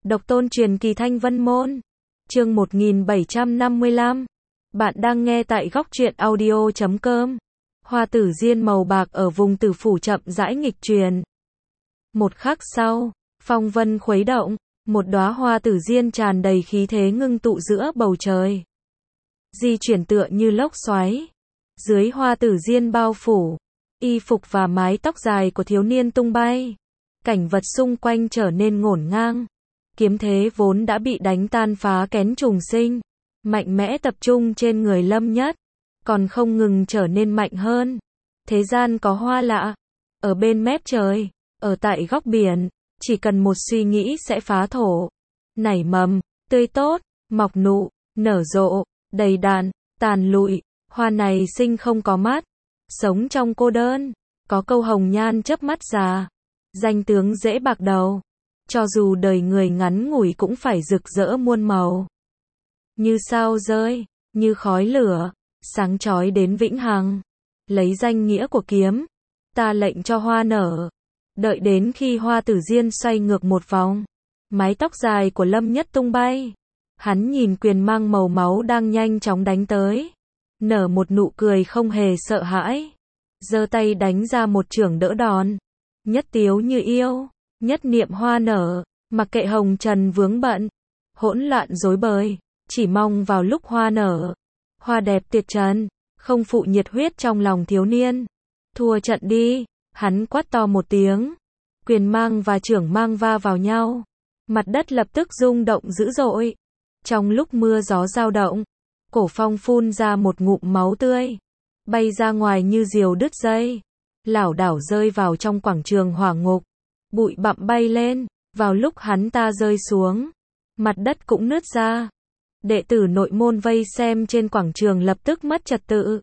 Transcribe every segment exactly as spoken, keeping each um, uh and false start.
Độc tôn truyền kỳ Thanh Vân Môn. Chương một nghìn bảy trăm năm mươi lăm. Bạn đang nghe tại góc truyện audio chấm com. Hoa tử diên màu bạc ở vùng tử phủ chậm rãi nghịch truyền. Một khắc sau, phong vân khuấy động, một đóa hoa tử diên tràn đầy khí thế ngưng tụ giữa bầu trời. Di chuyển tựa như lốc xoáy. Dưới hoa tử diên bao phủ, y phục và mái tóc dài của thiếu niên tung bay. Cảnh vật xung quanh trở nên ngổn ngang. Kiếm thế vốn đã bị đánh tan phá kén trùng sinh, mạnh mẽ tập trung trên người Lâm Nhất, còn không ngừng trở nên mạnh hơn. Thế gian có hoa lạ, ở bên mép trời, ở tại góc biển, chỉ cần một suy nghĩ sẽ phá thổ, nảy mầm, tươi tốt, mọc nụ, nở rộ, đầy đàn, tàn lụi. Hoa này sinh không có mắt, sống trong cô đơn, có câu hồng nhan chớp mắt già, danh tướng dễ bạc đầu. Cho dù đời người ngắn ngủi cũng phải rực rỡ muôn màu. Như sao rơi, như khói lửa, sáng chói đến vĩnh hằng. Lấy danh nghĩa của kiếm, ta lệnh cho hoa nở. Đợi đến khi hoa tử diên xoay ngược một vòng, mái tóc dài của Lâm Nhất tung bay. Hắn nhìn quyền mang màu máu đang nhanh chóng đánh tới, nở một nụ cười không hề sợ hãi, giơ tay đánh ra một chưởng đỡ đòn. Nhất tiếu như yêu, nhất niệm hoa nở, mặc kệ hồng trần vướng bận, hỗn loạn rối bời, chỉ mong vào lúc hoa nở, hoa đẹp tuyệt trần, không phụ nhiệt huyết trong lòng thiếu niên. Thua trận đi, hắn quát to một tiếng, quyền mang và chưởng mang va vào nhau, mặt đất lập tức rung động dữ dội. Trong lúc mưa gió dao động, Cổ Phong phun ra một ngụm máu tươi, bay ra ngoài như diều đứt dây, lảo đảo rơi vào trong quảng trường hỏa ngục. Bụi bặm bay lên, vào lúc hắn ta rơi xuống, mặt đất cũng nứt ra. Đệ tử nội môn vây xem trên quảng trường lập tức mất trật tự,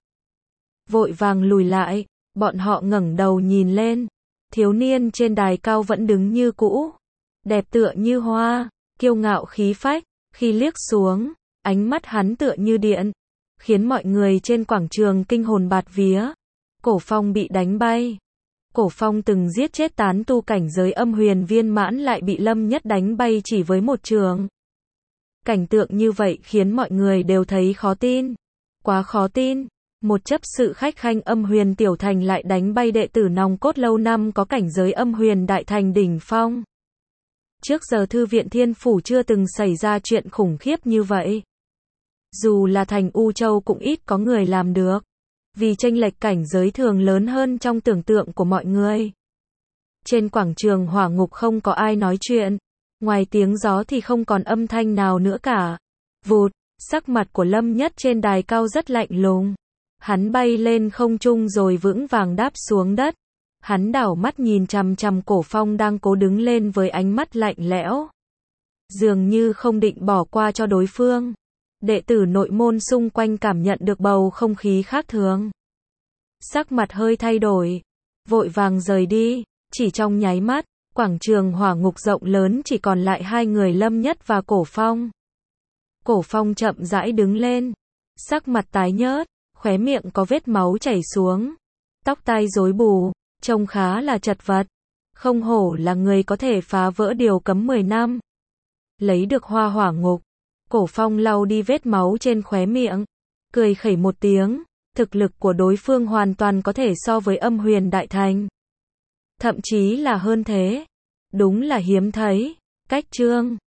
vội vàng lùi lại. Bọn họ ngẩng đầu nhìn lên, thiếu niên trên đài cao vẫn đứng như cũ, đẹp tựa như hoa, kiêu ngạo khí phách. Khi liếc xuống, ánh mắt hắn tựa như điện, khiến mọi người trên quảng trường kinh hồn bạt vía. Cổ Phong bị đánh bay. Cổ Phong từng giết chết tán tu cảnh giới âm huyền viên mãn lại bị Lâm Nhất đánh bay chỉ với một trường. Cảnh tượng như vậy khiến mọi người đều thấy khó tin. Quá khó tin, một chấp sự khách khanh âm huyền tiểu thành lại đánh bay đệ tử nòng cốt lâu năm có cảnh giới âm huyền đại thành đỉnh phong. Trước giờ thư viện Thiên Phủ chưa từng xảy ra chuyện khủng khiếp như vậy. Dù là thành U Châu cũng ít có người làm được, vì chênh lệch cảnh giới thường lớn hơn trong tưởng tượng của mọi người. Trên quảng trường hỏa ngục không có ai nói chuyện, ngoài tiếng gió thì không còn âm thanh nào nữa cả. Vụt, sắc mặt của Lâm Nhất trên đài cao rất lạnh lùng. Hắn bay lên không trung rồi vững vàng đáp xuống đất. Hắn đảo mắt nhìn chằm chằm Cổ Phong đang cố đứng lên với ánh mắt lạnh lẽo, dường như không định bỏ qua cho đối phương. Đệ tử nội môn xung quanh cảm nhận được bầu không khí khác thường, sắc mặt hơi thay đổi, vội vàng rời đi. Chỉ trong nháy mắt, quảng trường hỏa ngục rộng lớn chỉ còn lại hai người Lâm Nhất và Cổ Phong. Cổ Phong chậm rãi đứng lên, sắc mặt tái nhợt, khóe miệng có vết máu chảy xuống, tóc tai rối bù, trông khá là chật vật. Không hổ là người có thể phá vỡ điều cấm mười năm. Lấy được hoa hỏa ngục, Cổ Phong lau đi vết máu trên khóe miệng, cười khẩy một tiếng. Thực lực của đối phương hoàn toàn có thể so với âm huyền đại thành, thậm chí là hơn thế. Đúng là hiếm thấy. Cách chương